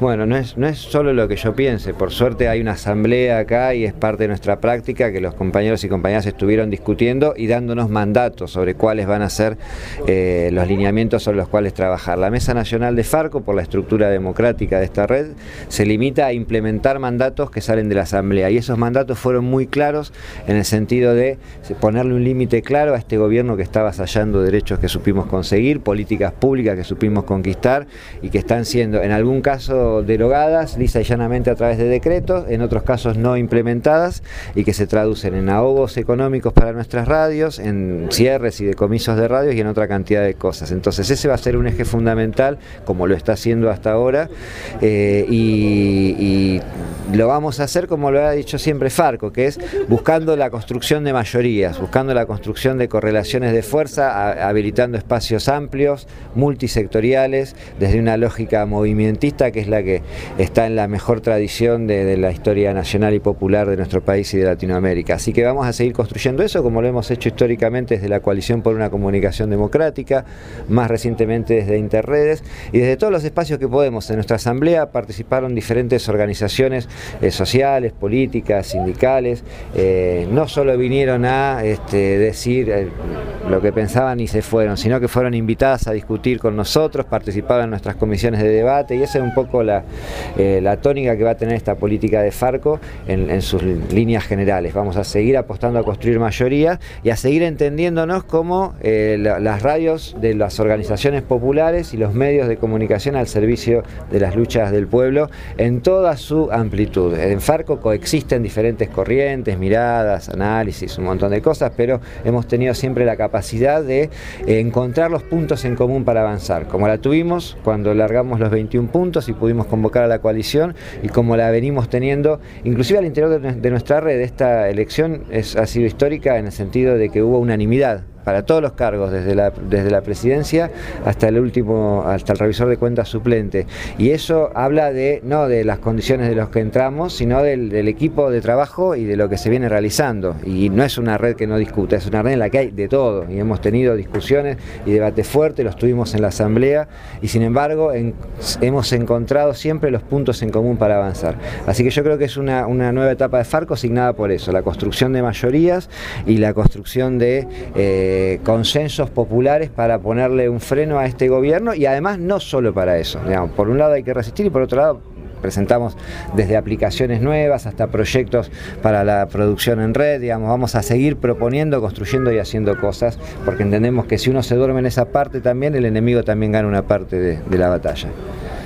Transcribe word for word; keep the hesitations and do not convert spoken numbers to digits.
Bueno, no es, no es solo lo que yo piense, por suerte hay una asamblea acá y es parte de nuestra práctica que los compañeros y compañeras estuvieron discutiendo y dándonos mandatos sobre cuáles van a ser eh, los lineamientos sobre los cuales trabajar. La Mesa Nacional de Farco, por la estructura democrática de esta red, se limita a implementar mandatos que salen de la asamblea y esos mandatos fueron muy claros en el sentido de ponerle un límite claro a este gobierno que está avasallando derechos que supimos conseguir, políticas públicas que supimos conquistar y que están siendo en algún caso derogadas lisa y llanamente a través de decretos, en otros casos no implementadas y que se traducen en ahogos económicos para nuestras radios, en cierres y decomisos de radios y en otra cantidad de cosas. Entonces ese va a ser un eje fundamental, como lo está haciendo hasta ahora, eh, y, y lo vamos a hacer como lo ha dicho siempre Farco, que es buscando la construcción de mayorías, buscando la construcción de correlaciones de fuerza, a, habilitando espacios amplios, multisectoriales, desde una lógica movimentista que es la que está en la mejor tradición de, de la historia nacional y popular de nuestro país y de Latinoamérica. Así que vamos a seguir construyendo eso, como lo hemos hecho históricamente desde la Coalición por una Comunicación Democrática, más recientemente desde Interredes, y desde todos los espacios que podemos. En nuestra asamblea participaron diferentes organizaciones eh, sociales, políticas, sindicales, eh, no solo vinieron a este, decir eh, lo que pensaban y se fueron, sino que fueron invitadas a discutir con nosotros, participaron en nuestras comisiones de debate, y esa es un poco la, eh, la tónica que va a tener esta política de Farco en, en sus líneas generales. Vamos a seguir apostando a construir mayoría y a seguir entendiéndonos como eh, la, las radios de las organizaciones populares y los medios de comunicación al servicio de las luchas del pueblo en toda su amplitud. En Farco coexisten diferentes corrientes, miradas, análisis, un montón de cosas, pero hemos tenido siempre la capacidad de eh, encontrar los puntos en común para avanzar, como la tuvimos cuando largamos los veintiún puntos y pudimos convocar a la coalición, y como la venimos teniendo inclusive al interior de, de nuestra red. Esta elección es, ha sido histórica en el sentido de que hubo unanimidad para todos los cargos, desde la, desde la presidencia hasta el último, hasta el revisor de cuentas suplente. Y eso habla de no de las condiciones de los que entramos, sino del, del equipo de trabajo y de lo que se viene realizando. Y no es una red que no discuta, es una red en la que hay de todo. Y hemos tenido discusiones y debates fuertes, los tuvimos en la asamblea, y sin embargo en, hemos encontrado siempre los puntos en común para avanzar. Así que yo creo que es una, una nueva etapa de Farco signada por eso, la construcción de mayorías y la construcción de eh, consensos populares para ponerle un freno a este gobierno, y además no solo para eso, digamos, por un lado hay que resistir y por otro lado presentamos desde aplicaciones nuevas hasta proyectos para la producción en red, digamos, vamos a seguir proponiendo, construyendo y haciendo cosas, porque entendemos que si uno se duerme en esa parte también, el enemigo también gana una parte de, de la batalla.